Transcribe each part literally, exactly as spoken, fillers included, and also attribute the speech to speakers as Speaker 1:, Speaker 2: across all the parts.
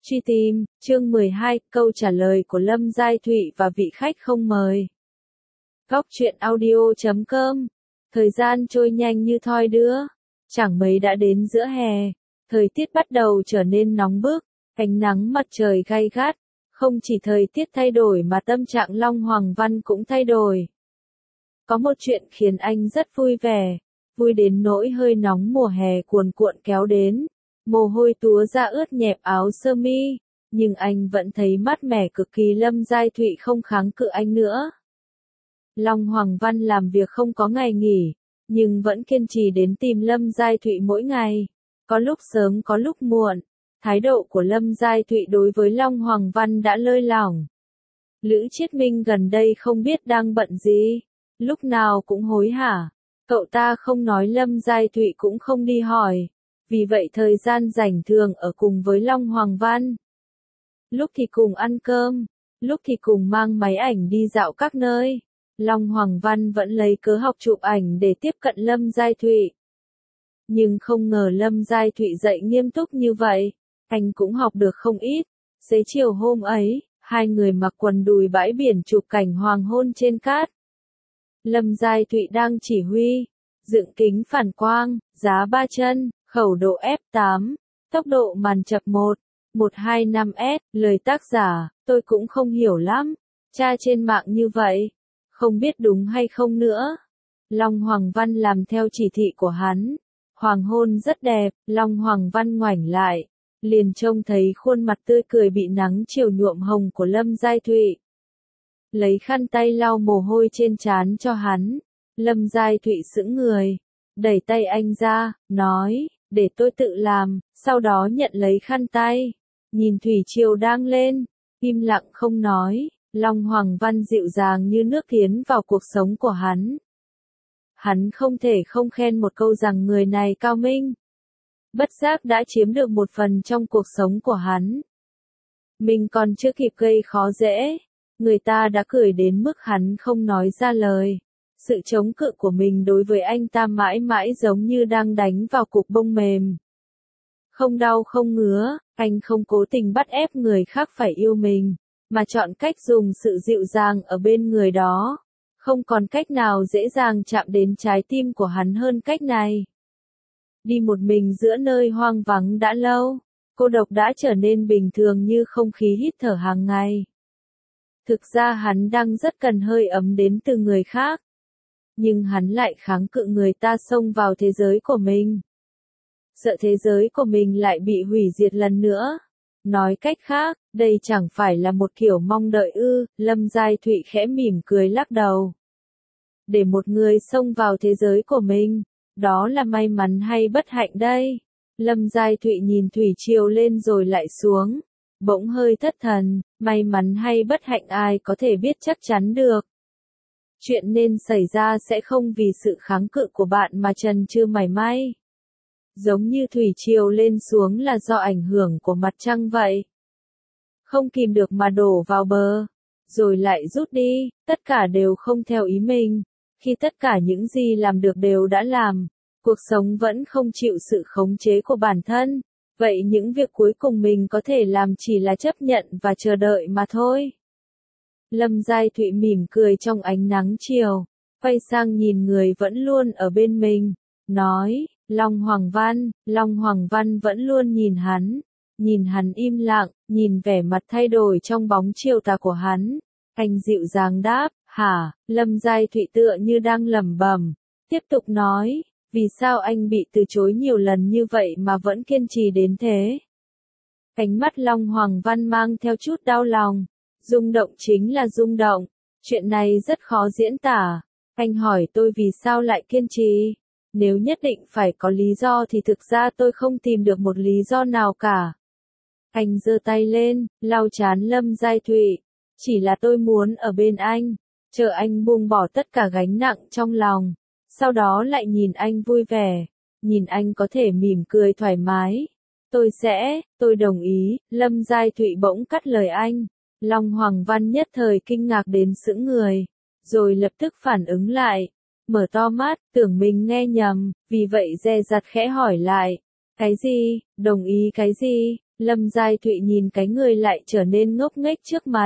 Speaker 1: Truy tìm, chương mười hai, câu trả lời của Lâm Giai Thụy và vị khách không mời. Góc truyện audio chấm com. Thời gian trôi nhanh như thoi đưa. Chẳng mấy đã đến giữa hè. Thời tiết bắt đầu trở nên nóng bức. Ánh nắng mặt trời gay gắt. Không chỉ thời tiết thay đổi mà tâm trạng Long Hoàng Văn cũng thay đổi. Có một chuyện khiến anh rất vui vẻ. Vui đến nỗi hơi nóng mùa hè cuồn cuộn kéo đến. Mồ hôi túa ra ướt nhẹp áo sơ mi, nhưng anh vẫn thấy mát mẻ cực kỳ. Lâm Giai Thụy không kháng cự anh nữa. Long Hoàng Văn làm việc không có ngày nghỉ, nhưng vẫn kiên trì đến tìm Lâm Giai Thụy mỗi ngày. Có lúc sớm có lúc muộn, thái độ của Lâm Giai Thụy đối với Long Hoàng Văn đã lơi lỏng. Lữ Chiết Minh gần đây không biết đang bận gì, lúc nào cũng hối hả. Cậu ta không nói Lâm Giai Thụy cũng không đi hỏi. Vì vậy thời gian rảnh thường ở cùng với Long Hoàng Văn. Lúc thì cùng ăn cơm, lúc thì cùng mang máy ảnh đi dạo các nơi. Long Hoàng Văn vẫn lấy cớ học chụp ảnh để tiếp cận Lâm Giai Thụy. Nhưng không ngờ Lâm Giai Thụy dạy nghiêm túc như vậy, anh cũng học được không ít. Xế chiều hôm ấy, hai người mặc quần đùi bãi biển chụp cảnh hoàng hôn trên cát. Lâm Giai Thụy đang chỉ huy, dựng kính phản quang, giá ba chân. Khẩu độ ép tám, tốc độ màn chập một, một hai năm S, lời tác giả, tôi cũng không hiểu lắm, tra trên mạng như vậy, không biết đúng hay không nữa. Long Hoàng Văn làm theo chỉ thị của hắn, hoàng hôn rất đẹp, Long Hoàng Văn ngoảnh lại, liền trông thấy khuôn mặt tươi cười bị nắng chiều nhuộm hồng của Lâm Giai Thụy. Lấy khăn tay lau mồ hôi trên trán cho hắn, Lâm Giai Thụy sững người, đẩy tay anh ra, nói, để tôi tự làm, sau đó nhận lấy khăn tay, nhìn thủy triều đang lên, im lặng không nói. Long Hoàng Văn dịu dàng như nước tiến vào cuộc sống của hắn. Hắn không thể không khen một câu rằng người này cao minh. Bất giác đã chiếm được một phần trong cuộc sống của hắn. Mình còn chưa kịp gây khó dễ, người ta đã cười đến mức hắn không nói ra lời. Sự chống cự của mình đối với anh ta mãi mãi giống như đang đánh vào cục bông mềm. Không đau không ngứa, anh không cố tình bắt ép người khác phải yêu mình, mà chọn cách dùng sự dịu dàng ở bên người đó. Không còn cách nào dễ dàng chạm đến trái tim của hắn hơn cách này. Đi một mình giữa nơi hoang vắng đã lâu, cô độc đã trở nên bình thường như không khí hít thở hàng ngày. Thực ra hắn đang rất cần hơi ấm đến từ người khác. Nhưng hắn lại kháng cự người ta xông vào thế giới của mình. Sợ thế giới của mình lại bị hủy diệt lần nữa. Nói cách khác, đây chẳng phải là một kiểu mong đợi ư. Lâm Giai Thụy khẽ mỉm cười lắc đầu. Để một người xông vào thế giới của mình, đó là may mắn hay bất hạnh đây? Lâm Giai Thụy nhìn thủy triều lên rồi lại xuống, bỗng hơi thất thần. May mắn hay bất hạnh ai có thể biết chắc chắn được. Chuyện nên xảy ra sẽ không vì sự kháng cự của bạn mà chần chừ mảy may. Giống như thủy triều lên xuống là do ảnh hưởng của mặt trăng vậy. Không kìm được mà đổ vào bờ, rồi lại rút đi, tất cả đều không theo ý mình. Khi tất cả những gì làm được đều đã làm, cuộc sống vẫn không chịu sự khống chế của bản thân. Vậy những việc cuối cùng mình có thể làm chỉ là chấp nhận và chờ đợi mà thôi. Lâm Giai Thụy mỉm cười trong ánh nắng chiều, quay sang nhìn người vẫn luôn ở bên mình, nói, Long Hoàng Văn. Long Hoàng Văn vẫn luôn nhìn hắn, nhìn hắn im lặng, nhìn vẻ mặt thay đổi trong bóng chiều tà của hắn. Anh dịu dàng đáp, hả? Lâm Giai Thụy tựa như đang lẩm bẩm, tiếp tục nói, vì sao anh bị từ chối nhiều lần như vậy mà vẫn kiên trì đến thế? Ánh mắt Long Hoàng Văn mang theo chút đau lòng. Rung động chính là rung động, chuyện này rất khó diễn tả. Anh hỏi tôi vì sao lại kiên trì. Nếu nhất định phải có lý do thì thực ra tôi không tìm được một lý do nào cả. Anh giơ tay lên, lau trán Lâm Giai Thụy. Chỉ là tôi muốn ở bên anh, chờ anh buông bỏ tất cả gánh nặng trong lòng. Sau đó lại nhìn anh vui vẻ, nhìn anh có thể mỉm cười thoải mái. Tôi sẽ, tôi đồng ý. Lâm Giai Thụy bỗng cắt lời anh. Long Hoàng Văn nhất thời kinh ngạc đến sững người, rồi lập tức phản ứng lại, mở to mắt, tưởng mình nghe nhầm, vì vậy dè dặt khẽ hỏi lại, cái gì, đồng ý cái gì? Lâm Giai Thụy nhìn cái người lại trở nên ngốc nghếch trước mặt.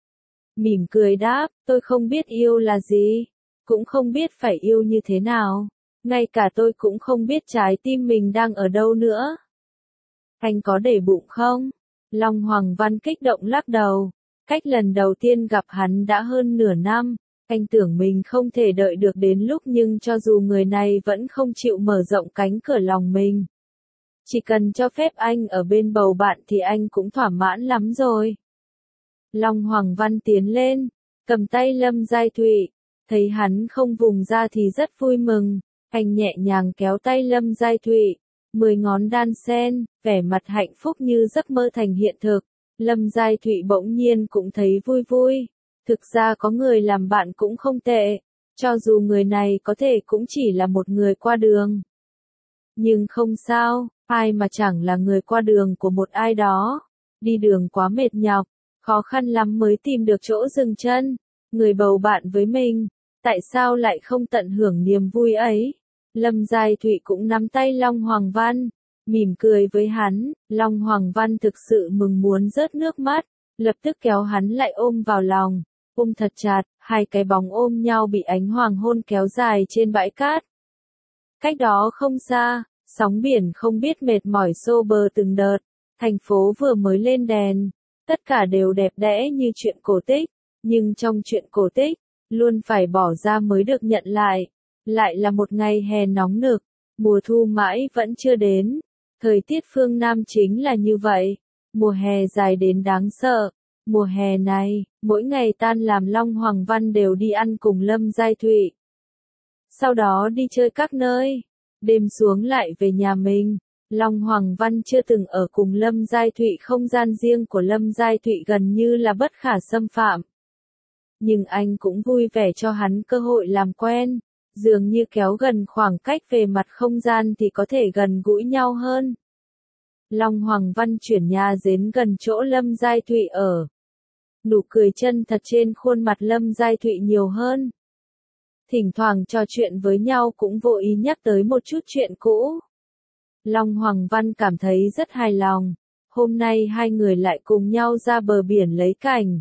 Speaker 1: Mỉm cười đáp, tôi không biết yêu là gì, cũng không biết phải yêu như thế nào, ngay cả tôi cũng không biết trái tim mình đang ở đâu nữa. Anh có để bụng không? Long Hoàng Văn kích động lắc đầu, cách lần đầu tiên gặp hắn đã hơn nửa năm, anh tưởng mình không thể đợi được đến lúc nhưng cho dù người này vẫn không chịu mở rộng cánh cửa lòng mình. Chỉ cần cho phép anh ở bên bầu bạn thì anh cũng thỏa mãn lắm rồi. Long Hoàng Văn tiến lên, cầm tay Lâm Giai Thụy, thấy hắn không vùng ra thì rất vui mừng, anh nhẹ nhàng kéo tay Lâm Giai Thụy, mười ngón đan sen, vẻ mặt hạnh phúc như giấc mơ thành hiện thực. Lâm Giai Thụy bỗng nhiên cũng thấy vui vui, thực ra có người làm bạn cũng không tệ, cho dù người này có thể cũng chỉ là một người qua đường. Nhưng không sao, ai mà chẳng là người qua đường của một ai đó, đi đường quá mệt nhọc, khó khăn lắm mới tìm được chỗ dừng chân, người bầu bạn với mình, tại sao lại không tận hưởng niềm vui ấy? Lâm Giai Thụy cũng nắm tay Long Hoàng Văn, mỉm cười với hắn, Long Hoàng Văn thực sự mừng muốn rớt nước mắt, lập tức kéo hắn lại ôm vào lòng, ôm thật chặt, hai cái bóng ôm nhau bị ánh hoàng hôn kéo dài trên bãi cát. Cách đó không xa, sóng biển không biết mệt mỏi xô bờ từng đợt, thành phố vừa mới lên đèn, tất cả đều đẹp đẽ như chuyện cổ tích, nhưng trong chuyện cổ tích, luôn phải bỏ ra mới được nhận lại. Lại là một ngày hè nóng nực, mùa thu mãi vẫn chưa đến, thời tiết phương Nam chính là như vậy, mùa hè dài đến đáng sợ. Mùa hè này, mỗi ngày tan làm Long Hoàng Văn đều đi ăn cùng Lâm Giai Thụy. Sau đó đi chơi các nơi, đêm xuống lại về nhà mình. Long Hoàng Văn chưa từng ở cùng Lâm Giai Thụy, không gian riêng của Lâm Giai Thụy gần như là bất khả xâm phạm. Nhưng anh cũng vui vẻ cho hắn cơ hội làm quen, dường như kéo gần khoảng cách về mặt không gian thì có thể gần gũi nhau hơn. Long Hoàng Văn chuyển nhà đến gần chỗ Lâm Giai Thụy ở. Nụ cười chân thật trên khuôn mặt Lâm Giai Thụy nhiều hơn. Thỉnh thoảng trò chuyện với nhau cũng vô ý nhắc tới một chút chuyện cũ. Long Hoàng Văn cảm thấy rất hài lòng. Hôm nay hai người lại cùng nhau ra bờ biển lấy cảnh.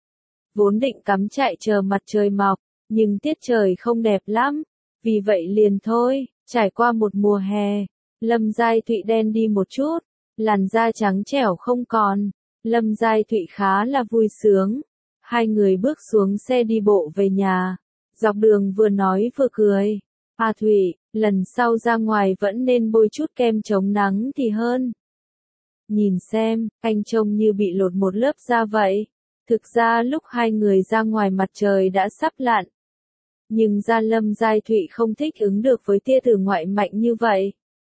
Speaker 1: Vốn định cắm trại chờ mặt trời mọc, nhưng tiết trời không đẹp lắm. Vì vậy liền thôi, trải qua một mùa hè, Lâm Giai Thụy đen đi một chút, làn da trắng trẻo không còn. Lâm Giai Thụy khá là vui sướng. Hai người bước xuống xe đi bộ về nhà. Dọc đường vừa nói vừa cười. À Thụy, lần sau ra ngoài vẫn nên bôi chút kem chống nắng thì hơn. Nhìn xem, anh trông như bị lột một lớp da vậy. Thực ra lúc hai người ra ngoài mặt trời đã sắp lặn. Nhưng da Lâm Giai Thụy không thích ứng được với tia tử ngoại mạnh như vậy.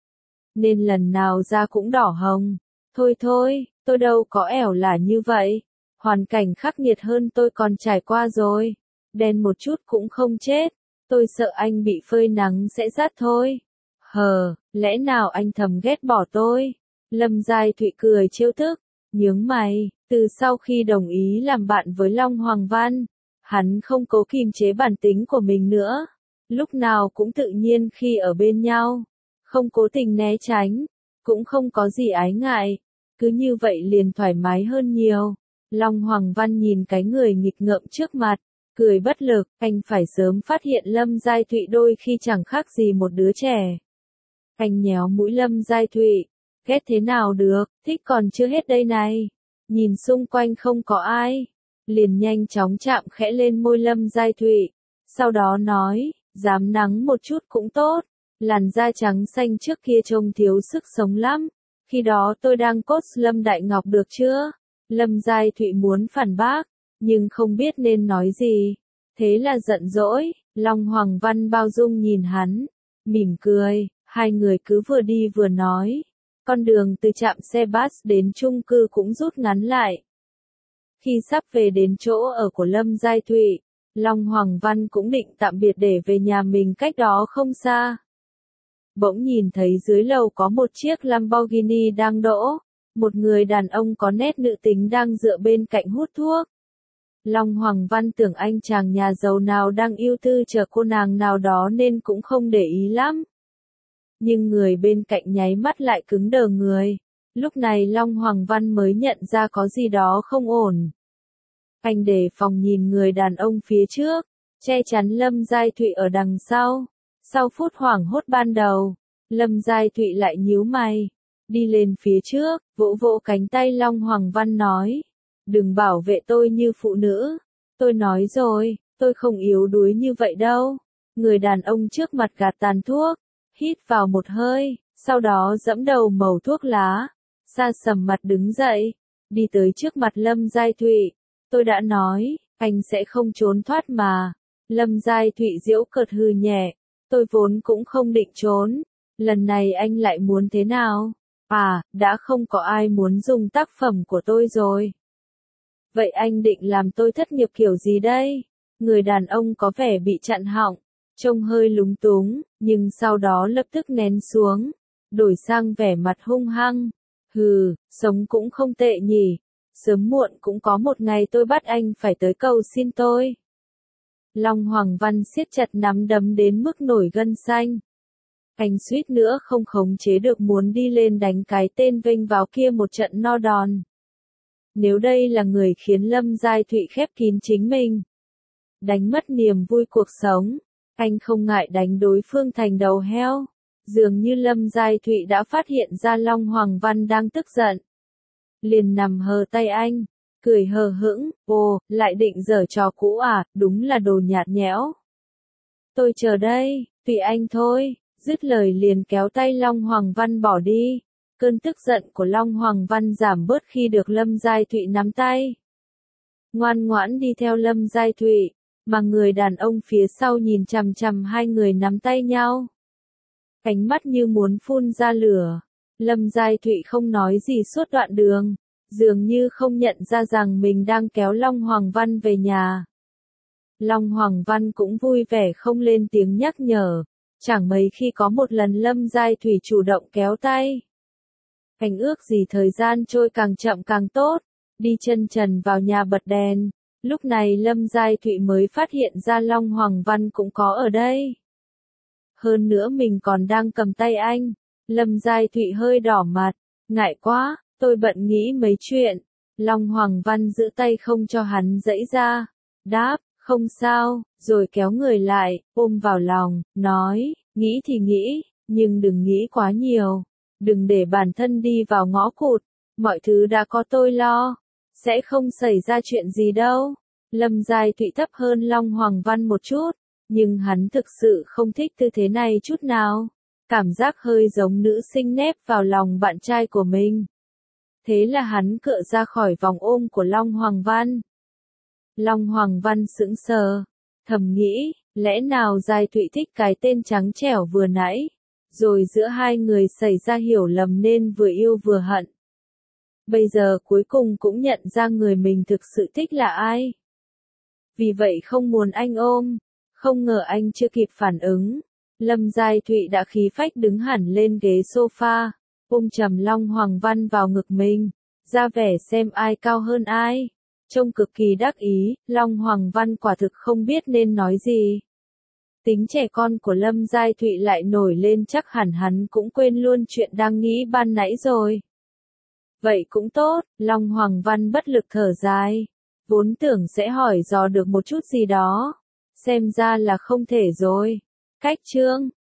Speaker 1: Nên lần nào da cũng đỏ hồng. Thôi thôi, tôi đâu có ẻo lả như vậy. Hoàn cảnh khắc nghiệt hơn tôi còn trải qua rồi. Đen một chút cũng không chết. Tôi sợ anh bị phơi nắng sẽ rát thôi. Hờ, lẽ nào anh thầm ghét bỏ tôi? Lâm Giai Thụy cười trêu tức, nhướng mày, từ sau khi đồng ý làm bạn với Long Hoàng Văn, hắn không cố kìm chế bản tính của mình nữa. Lúc nào cũng tự nhiên khi ở bên nhau. Không cố tình né tránh, cũng không có gì ái ngại. Cứ như vậy liền thoải mái hơn nhiều. Long Hoàng Văn nhìn cái người nghịch ngợm trước mặt, cười bất lực, anh phải sớm phát hiện Lâm Giai Thụy đôi khi chẳng khác gì một đứa trẻ. Anh nhéo mũi Lâm Giai Thụy, ghét thế nào được, thích còn chưa hết đây này. Nhìn xung quanh không có ai, liền nhanh chóng chạm khẽ lên môi Lâm Giai Thụy, sau đó nói, dám nắng một chút cũng tốt, làn da trắng xanh trước kia trông thiếu sức sống lắm. Khi đó tôi đang cốt Lâm Đại Ngọc được chưa? Lâm Giai Thụy muốn phản bác, nhưng không biết nên nói gì. Thế là giận dỗi, Long Hoàng Văn bao dung nhìn hắn, mỉm cười, hai người cứ vừa đi vừa nói. Con đường từ trạm xe bus đến chung cư cũng rút ngắn lại. Khi sắp về đến chỗ ở của Lâm Giai Thụy, Long Hoàng Văn cũng định tạm biệt để về nhà mình cách đó không xa. Bỗng nhìn thấy dưới lầu có một chiếc Lamborghini đang đỗ, một người đàn ông có nét nữ tính đang dựa bên cạnh hút thuốc. Long Hoàng Văn tưởng anh chàng nhà giàu nào đang ưu tư chờ cô nàng nào đó nên cũng không để ý lắm. Nhưng người bên cạnh nháy mắt lại cứng đờ người. Lúc này Long Hoàng Văn mới nhận ra có gì đó không ổn. Anh đề phòng nhìn người đàn ông phía trước, che chắn Lâm Giai Thụy ở đằng sau. Sau phút hoảng hốt ban đầu, Lâm Giai Thụy lại nhíu mày, đi lên phía trước, vỗ vỗ cánh tay Long Hoàng Văn nói, đừng bảo vệ tôi như phụ nữ, tôi nói rồi, tôi không yếu đuối như vậy đâu. Người đàn ông trước mặt gạt tàn thuốc, hít vào một hơi, sau đó giẫm đầu mẩu thuốc lá, sa sầm mặt đứng dậy, đi tới trước mặt Lâm Giai Thụy. Tôi đã nói, anh sẽ không trốn thoát mà. Lâm Giai Thụy giễu cợt hừ nhẹ, tôi vốn cũng không định trốn, lần này anh lại muốn thế nào? À, đã không có ai muốn dùng tác phẩm của tôi rồi. Vậy anh định làm tôi thất nghiệp kiểu gì đây? Người đàn ông có vẻ bị chặn họng, trông hơi lúng túng, nhưng sau đó lập tức nén xuống, đổi sang vẻ mặt hung hăng. Hừ, sống cũng không tệ nhỉ, sớm muộn cũng có một ngày tôi bắt anh phải tới cầu xin tôi. Long Hoàng Văn siết chặt nắm đấm đến mức nổi gân xanh. Anh suýt nữa không khống chế được muốn đi lên đánh cái tên vênh vào kia một trận no đòn. Nếu đây là người khiến Lâm Giai Thụy khép kín chính mình, đánh mất niềm vui cuộc sống, anh không ngại đánh đối phương thành đầu heo. Dường như Lâm Giai Thụy đã phát hiện ra Long Hoàng Văn đang tức giận. Liền nằm hờ tay anh, cười hờ hững, ồ, lại định giở trò cũ à, đúng là đồ nhạt nhẽo. Tôi chờ đây, tùy anh thôi, dứt lời liền kéo tay Long Hoàng Văn bỏ đi. Cơn tức giận của Long Hoàng Văn giảm bớt khi được Lâm Giai Thụy nắm tay. Ngoan ngoãn đi theo Lâm Giai Thụy, mà người đàn ông phía sau nhìn chằm chằm hai người nắm tay nhau. Ánh mắt như muốn phun ra lửa. Lâm Giai Thụy không nói gì suốt đoạn đường, dường như không nhận ra rằng mình đang kéo Long Hoàng Văn về nhà. Long Hoàng Văn cũng vui vẻ không lên tiếng nhắc nhở, chẳng mấy khi có một lần Lâm Giai Thụy chủ động kéo tay. Anh ước gì thời gian trôi càng chậm càng tốt, đi chân trần vào nhà bật đèn. Lúc này Lâm Giai Thụy mới phát hiện ra Long Hoàng Văn cũng có ở đây. Hơn nữa mình còn đang cầm tay anh. Lâm Giai Thụy hơi đỏ mặt, ngại quá, tôi bận nghĩ mấy chuyện. Long Hoàng Văn giữ tay không cho hắn giãy ra, đáp, không sao, rồi kéo người lại, ôm vào lòng, nói, nghĩ thì nghĩ, nhưng đừng nghĩ quá nhiều, đừng để bản thân đi vào ngõ cụt, mọi thứ đã có tôi lo, sẽ không xảy ra chuyện gì đâu. Lâm Giai Thụy thấp hơn Long Hoàng Văn một chút, nhưng hắn thực sự không thích tư thế này chút nào. Cảm giác hơi giống nữ sinh nép vào lòng bạn trai của mình. Thế là hắn cựa ra khỏi vòng ôm của Long Hoàng Văn. Long Hoàng Văn sững sờ, thầm nghĩ, lẽ nào Giai Thụy thích cái tên trắng trẻo vừa nãy, rồi giữa hai người xảy ra hiểu lầm nên vừa yêu vừa hận. Bây giờ cuối cùng cũng nhận ra người mình thực sự thích là ai. Vì vậy không muốn anh ôm, không ngờ anh chưa kịp phản ứng. Lâm Giai Thụy đã khí phách đứng hẳn lên ghế sofa, ôm chầm Long Hoàng Văn vào ngực mình, ra vẻ xem ai cao hơn ai. Trông cực kỳ đắc ý, Long Hoàng Văn quả thực không biết nên nói gì. Tính trẻ con của Lâm Giai Thụy lại nổi lên, chắc hẳn hắn cũng quên luôn chuyện đang nghĩ ban nãy rồi. Vậy cũng tốt, Long Hoàng Văn bất lực thở dài, vốn tưởng sẽ hỏi dò được một chút gì đó, xem ra là không thể rồi. Cách chương